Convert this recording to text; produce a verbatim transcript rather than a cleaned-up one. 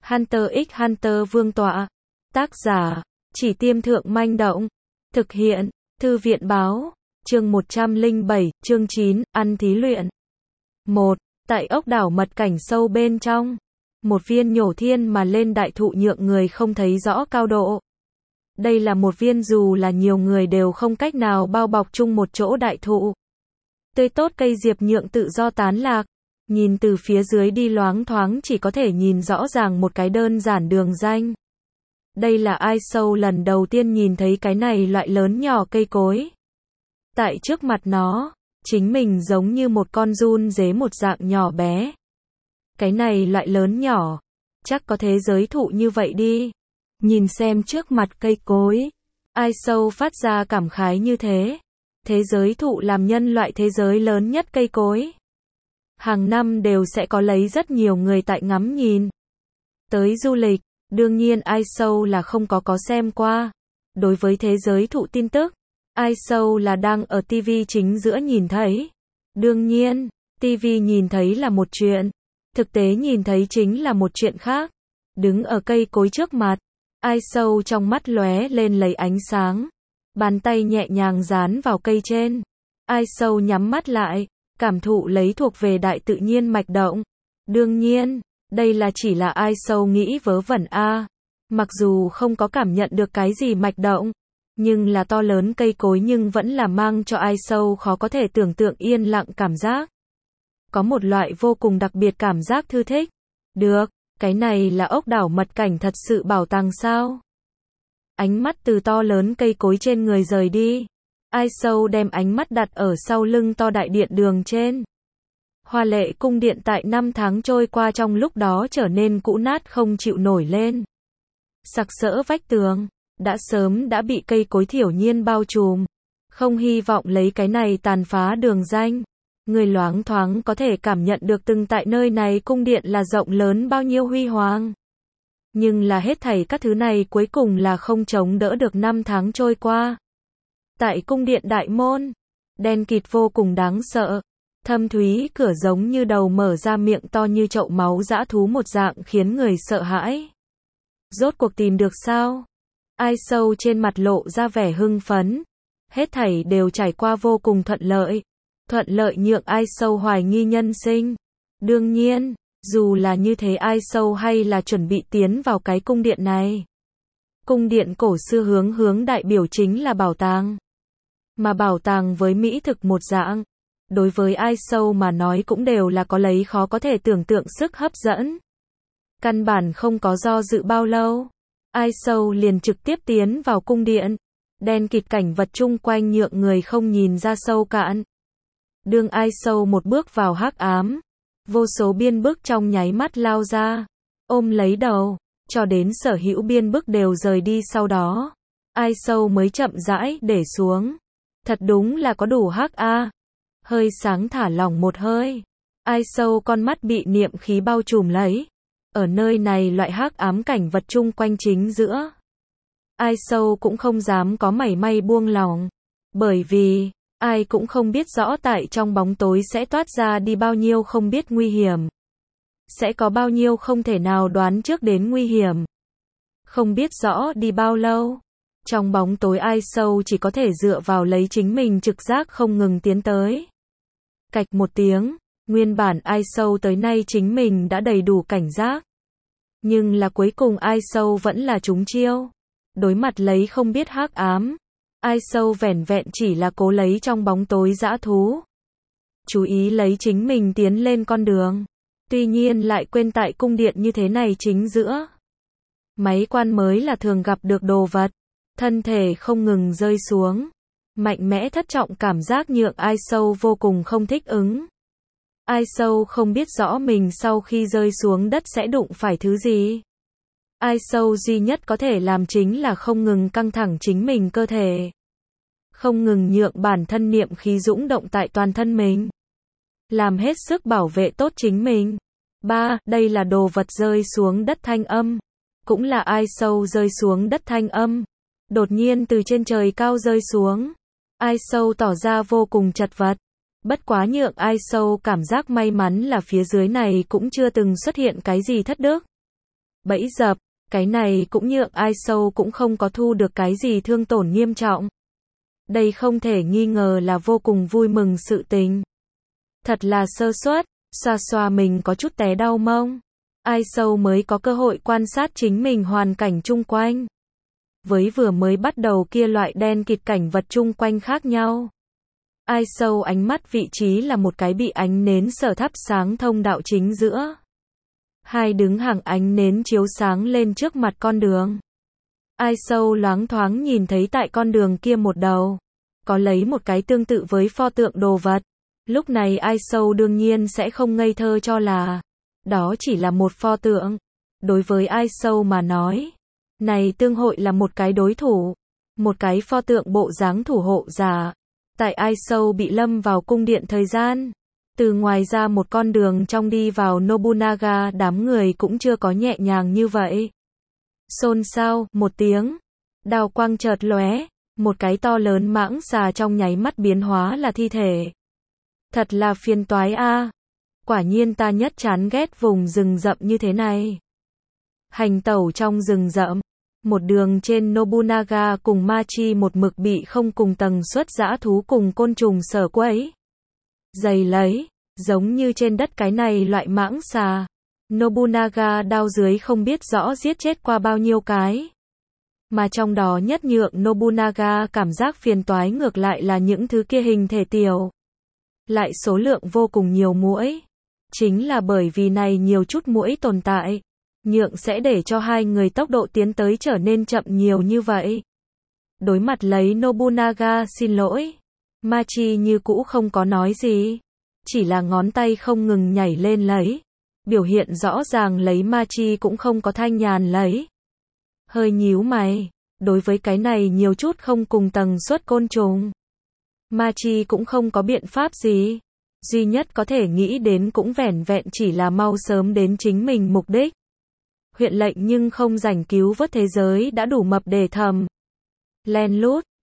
Hunter x Hunter Vương tọa. Tác giả, Chỉ Tiêm Thượng Manh Động. Thực hiện, Thư viện Báo. Chương một trăm lẻ bảy, chương chín, ăn thí luyện. một. Tại ốc đảo mật cảnh sâu bên trong. Một viên nhổ thiên mà lên đại thụ nhượng người không thấy rõ cao độ. Đây là một viên dù là nhiều người đều không cách nào bao bọc chung một chỗ đại thụ. Tươi tốt cây diệp nhượng tự do tán lạc. Nhìn từ phía dưới đi loáng thoáng chỉ có thể nhìn rõ ràng một cái đơn giản đường danh. Đây là ai sâu lần đầu tiên nhìn thấy cái này loại lớn nhỏ cây cối. Tại trước mặt nó, chính mình giống như một con giun dế một dạng nhỏ bé. Cái này loại lớn nhỏ, chắc có thế giới thụ như vậy đi. Nhìn xem trước mặt cây cối, ai sâu phát ra cảm khái như thế. Thế giới thụ làm nhân loại thế giới lớn nhất cây cối. Hàng năm đều sẽ có lấy rất nhiều người tại ngắm nhìn. Tới du lịch, đương nhiên ai sâu là không có có xem qua. Đối với thế giới thụ tin tức, ai sâu là đang ở ti vi chính giữa nhìn thấy. Đương nhiên, ti vi nhìn thấy là một chuyện, thực tế nhìn thấy chính là một chuyện khác. Đứng ở cây cối trước mặt, ai sâu trong mắt lóe lên lấy ánh sáng. Bàn tay nhẹ nhàng dán vào cây trên. Ai sâu nhắm mắt lại, cảm thụ lấy thuộc về đại tự nhiên mạch động. Đương nhiên, đây là chỉ là ai sâu nghĩ vớ vẩn a. Mặc dù không có cảm nhận được cái gì mạch động, nhưng là to lớn cây cối nhưng vẫn là mang cho ai sâu khó có thể tưởng tượng yên lặng cảm giác. Có một loại vô cùng đặc biệt cảm giác thư thích. Được, cái này là ốc đảo mật cảnh thật sự bảo tàng sao? Ánh mắt từ to lớn cây cối trên người rời đi. Ai sâu đem ánh mắt đặt ở sau lưng to đại điện đường trên. Hoa lệ cung điện tại năm tháng trôi qua trong lúc đó trở nên cũ nát không chịu nổi lên. Sặc sỡ vách tường, đã sớm đã bị cây cối thiểu nhiên bao trùm. Không hy vọng lấy cái này tàn phá đường danh. Người loáng thoáng có thể cảm nhận được từng tại nơi này cung điện là rộng lớn bao nhiêu huy hoàng. Nhưng là hết thảy các thứ này cuối cùng là không chống đỡ được năm tháng trôi qua. Tại cung điện đại môn, đen kịt vô cùng đáng sợ. Thâm thúy cửa giống như đầu mở ra miệng to như chậu máu dã thú một dạng khiến người sợ hãi. Rốt cuộc tìm được sao? Ai sâu trên mặt lộ ra vẻ hưng phấn. Hết thảy đều trải qua vô cùng thuận lợi. Thuận lợi nhượng ai sâu hoài nghi nhân sinh. Đương nhiên, dù là như thế ai sâu hay là chuẩn bị tiến vào cái cung điện này. Cung điện cổ xưa hướng hướng đại biểu chính là bảo tàng. Mà bảo tàng với mỹ thực một dạng, đối với ai sâu mà nói cũng đều là có lấy khó có thể tưởng tượng sức hấp dẫn. Căn bản không có do dự bao lâu, ai sâu liền trực tiếp tiến vào cung điện. Đen kịt cảnh vật chung quanh nhượng người không nhìn ra sâu cạn. Đương ai sâu một bước vào hắc ám, vô số biên bức trong nháy mắt lao ra, ôm lấy đầu, cho đến sở hữu biên bức đều rời đi sau đó. Ai sâu mới chậm rãi để xuống. Thật đúng là có đủ hắc a. Hơi sáng thả lỏng một hơi. Ai sâu con mắt bị niệm khí bao trùm lấy. Ở nơi này loại hắc ám cảnh vật chung quanh chính giữa. Ai sâu cũng không dám có mảy may buông lòng. Bởi vì, ai cũng không biết rõ tại trong bóng tối sẽ toát ra đi bao nhiêu không biết nguy hiểm. Sẽ có bao nhiêu không thể nào đoán trước đến nguy hiểm. Không biết rõ đi bao lâu. Trong bóng tối ai sâu chỉ có thể dựa vào lấy chính mình trực giác không ngừng tiến tới. Cạch một tiếng, nguyên bản ai sâu tới nay chính mình đã đầy đủ cảnh giác. Nhưng là cuối cùng ai sâu vẫn là trúng chiêu. Đối mặt lấy không biết hắc ám. Ai sâu vẻn vẹn chỉ là cố lấy trong bóng tối dã thú. Chú ý lấy chính mình tiến lên con đường. Tuy nhiên lại quên tại cung điện như thế này chính giữa. Máy quan mới là thường gặp được đồ vật. Thân thể không ngừng rơi xuống. Mạnh mẽ thất trọng cảm giác nhượng ai sâu vô cùng không thích ứng. Ai sâu không biết rõ mình sau khi rơi xuống đất sẽ đụng phải thứ gì. Ai sâu duy nhất có thể làm chính là không ngừng căng thẳng chính mình cơ thể. Không ngừng nhượng bản thân niệm khí dũng động tại toàn thân mình. Làm hết sức bảo vệ tốt chính mình. ba. Đây là đồ vật rơi xuống đất thanh âm. Cũng là ai sâu rơi xuống đất thanh âm. Đột nhiên từ trên trời cao rơi xuống. Ai sâu tỏ ra vô cùng chật vật. Bất quá nhượng ai sâu cảm giác may mắn là phía dưới này cũng chưa từng xuất hiện cái gì thất đức. bẫy dập, cái này cũng nhượng ai sâu cũng không có thu được cái gì thương tổn nghiêm trọng. Đây không thể nghi ngờ là vô cùng vui mừng sự tình. Thật là sơ suất, xoa xoa mình có chút té đau mông. Ai sâu mới có cơ hội quan sát chính mình hoàn cảnh chung quanh. Với vừa mới bắt đầu kia loại đen kịt cảnh vật chung quanh khác nhau. Ai sâu ánh mắt vị trí là một cái bị ánh nến sở thắp sáng thông đạo chính giữa. Hai đứng hàng ánh nến chiếu sáng lên trước mặt con đường. Ai sâu loáng thoáng nhìn thấy tại con đường kia một đầu, có lấy một cái tương tự với pho tượng đồ vật. Lúc này ai sâu đương nhiên sẽ không ngây thơ cho là đó chỉ là một pho tượng. Đối với ai sâu mà nói, này tương hội là một cái đối thủ, một cái pho tượng bộ dáng thủ hộ giả. Tại ai sâu bị lâm vào cung điện thời gian, từ ngoài ra một con đường trong đi vào Nobunaga, đám người cũng chưa có nhẹ nhàng như vậy. Xôn xao, một tiếng, đao quang chợt lóe, một cái to lớn mãng xà trong nháy mắt biến hóa là thi thể. Thật là phiền toái a. Quả nhiên ta nhất chán ghét vùng rừng rậm như thế này. Hành tẩu trong rừng rậm, một đường trên Nobunaga cùng Machi một mực bị không cùng tầng suất dã thú cùng côn trùng sở quấy. Dày lấy, giống như trên đất cái này loại mãng xà. Nobunaga đao dưới không biết rõ giết chết qua bao nhiêu cái. Mà trong đó nhất nhượng Nobunaga cảm giác phiền toái ngược lại là những thứ kia hình thể tiểu. Lại số lượng vô cùng nhiều muỗi. Chính là bởi vì này nhiều chút muỗi tồn tại, nhượng sẽ để cho hai người tốc độ tiến tới trở nên chậm nhiều như vậy. Đối mặt lấy Nobunaga xin lỗi, Machi như cũ không có nói gì, chỉ là ngón tay không ngừng nhảy lên lấy, biểu hiện rõ ràng lấy Machi cũng không có thanh nhàn lấy. Hơi nhíu mày, đối với cái này nhiều chút không cùng tầng suất côn trùng, Machi cũng không có biện pháp gì, duy nhất có thể nghĩ đến cũng vẻn vẹn chỉ là mau sớm đến chính mình mục đích. Huyện lệnh nhưng không rảnh cứu vớt thế giới đã đủ mập để thầm. Len lút,